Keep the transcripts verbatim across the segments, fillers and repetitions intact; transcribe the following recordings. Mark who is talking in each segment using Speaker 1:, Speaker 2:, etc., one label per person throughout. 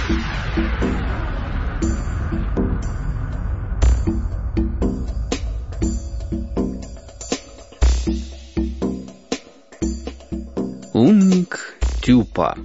Speaker 1: Умник Тюпа.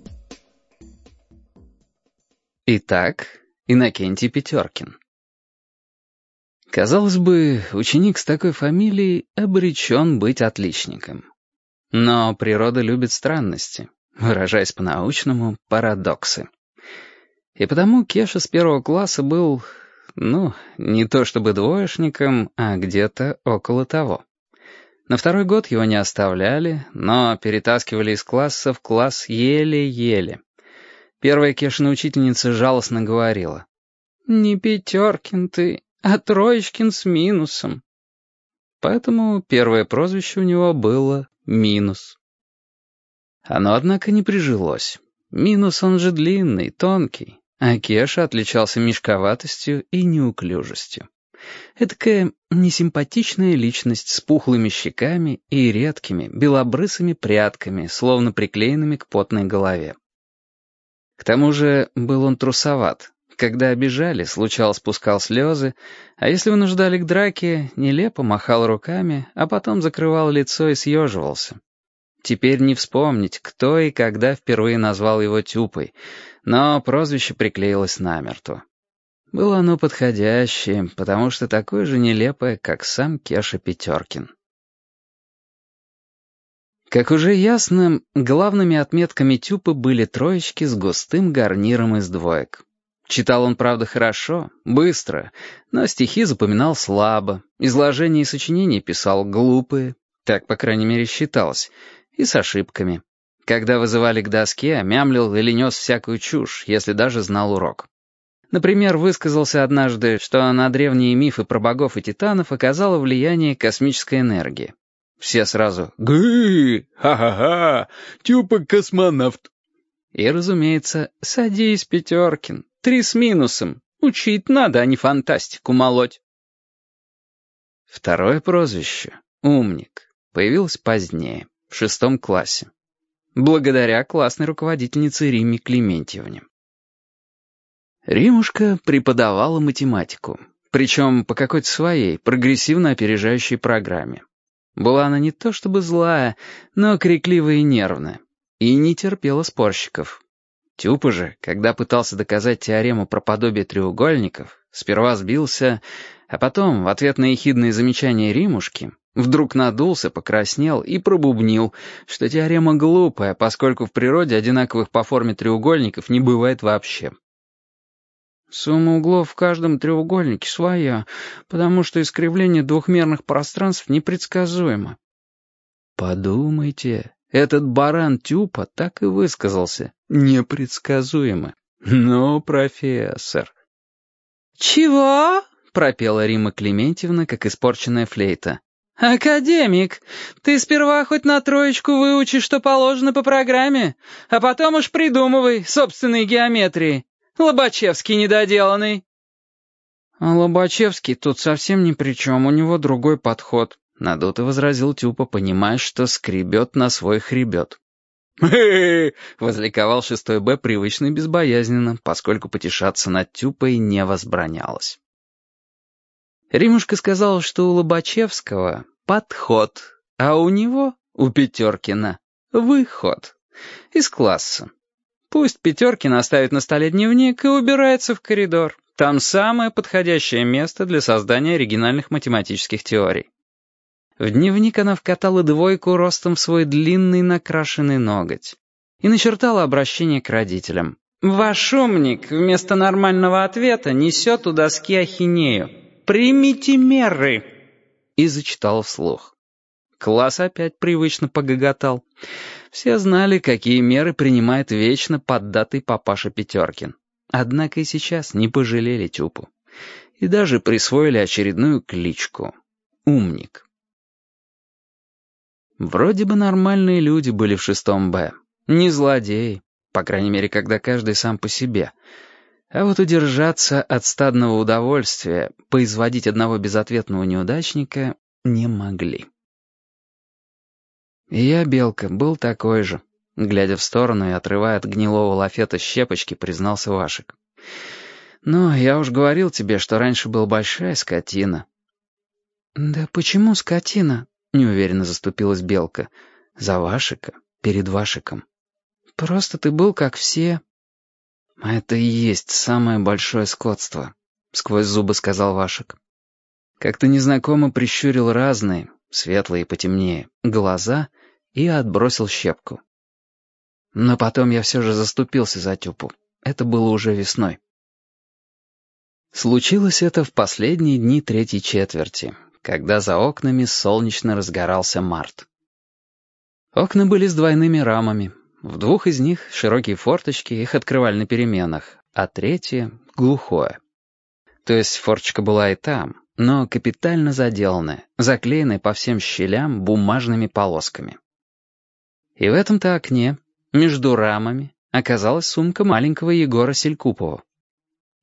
Speaker 1: Итак, Иннокентий Пятеркин. Казалось бы, ученик с такой фамилией обречен быть отличником. Но природа любит странности, выражаясь по-научному, парадоксы. И потому Кеша с первого класса был, ну, не то чтобы двоечником, а где-то около того. На второй год его не оставляли, но перетаскивали из класса в класс еле-еле. Первая Кешина учительница жалостно говорила: «Не Пятеркин ты, а Троечкин с минусом». Поэтому первое прозвище у него было «Минус». Оно, однако, не прижилось. Минус он же длинный, тонкий, а Кеша отличался мешковатостью и неуклюжестью. Эдакая несимпатичная личность с пухлыми щеками и редкими белобрысыми прядками, словно приклеенными к потной голове. К тому же был он трусоват. Когда обижали, случалось, пускал слезы, а если вынуждали к драке, нелепо махал руками, а потом закрывал лицо и съеживался. Теперь не вспомнить, кто и когда впервые назвал его Тюпой, но прозвище приклеилось намертво. Было оно подходящее, потому что такое же нелепое, как сам Кеша Пятеркин. Как уже ясно, главными отметками Тюпы были троечки с густым гарниром из двоек. Читал он, правда, хорошо, быстро, но стихи запоминал слабо, изложения и сочинения писал глупые, так, по крайней мере, считалось, и с ошибками. Когда вызывали к доске, мямлил или нес всякую чушь, если даже знал урок. Например, высказался однажды, что на древние мифы про богов и титанов оказало влияние космической энергии. Все сразу «Гы! Ха-ха-ха! Тюпа-космонавт!» И, разумеется, «Садись, Пятеркин, три с минусом. Учить надо, а не фантастику молоть». Второе прозвище «Умник» появилось позднее, в шестом классе, благодаря классной руководительнице Римме Клементьевне. Римушка преподавала математику, причем по какой-то своей, прогрессивно опережающей программе. Была она не то чтобы злая, но крикливая и нервная, и не терпела спорщиков. Тюпа же, когда пытался доказать теорему про подобие треугольников, сперва сбился, а потом, в ответ на ехидные замечания Римушки, вдруг надулся, покраснел и пробубнил, что теорема глупая, поскольку в природе одинаковых по форме треугольников не бывает вообще. Сумма углов в каждом треугольнике своя, потому что искривление двухмерных пространств непредсказуемо. Подумайте, этот баран Тюпа так и высказался. Непредсказуемо. Но, профессор... «Чего?» — пропела Римма Клементьевна, как испорченная флейта. «Академик, ты сперва хоть на троечку выучи, что положено по программе, а потом уж придумывай собственные геометрии. Лобачевский недоделанный». «А Лобачевский тут совсем ни при чем, у него другой подход», — надуто возразил Тюпа, понимая, что скребет на свой хребет. «Хе-хе-хе!» — возликовал шестой Б привычно и безбоязненно, поскольку потешаться над Тюпой не возбранялось. Римушка сказала, что у Лобачевского подход, а у него, у Пятеркина, выход из класса. Пусть Пятеркин оставит на столе дневник и убирается в коридор. Там самое подходящее место для создания оригинальных математических теорий. В дневник она вкатала двойку ростом в свой длинный накрашенный ноготь и начертала обращение к родителям. «Ваш умник вместо нормального ответа несет у доски ахинею. Примите меры!» И зачитала вслух. Класс опять привычно погоготал. Все знали, какие меры принимает вечно поддатый папаша Пятеркин. Однако и сейчас не пожалели Тюпу. И даже присвоили очередную кличку — «Умник». Вроде бы нормальные люди были в шестом Б. Не злодеи, по крайней мере, когда каждый сам по себе. А вот удержаться от стадного удовольствия, поизводить одного безответного неудачника, не могли. И я, Белка, был такой же. Глядя в сторону и отрывая от гнилого лафета щепочки, признался Вашек. «Ну, я уж говорил тебе, что раньше был большая скотина». «Да почему скотина?» — неуверенно заступилась Белка. «За Вашика, перед Вашиком. Просто ты был как все». «Это и есть самое большое скотство», — сквозь зубы сказал Вашек. Как-то незнакомо прищурил разные, светлые и потемнее, глаза и отбросил щепку. Но потом я все же заступился за Тюпу. Это было уже весной. Случилось это в последние дни третьей четверти, когда за окнами солнечно разгорался март. Окна были с двойными рамами. В двух из них широкие форточки, их открывали на переменах, а третье — глухое. То есть форточка была и там, но капитально заделанная, заклеенная по всем щелям бумажными полосками. И в этом-то окне, между рамами, оказалась сумка маленького Егора Селькупова.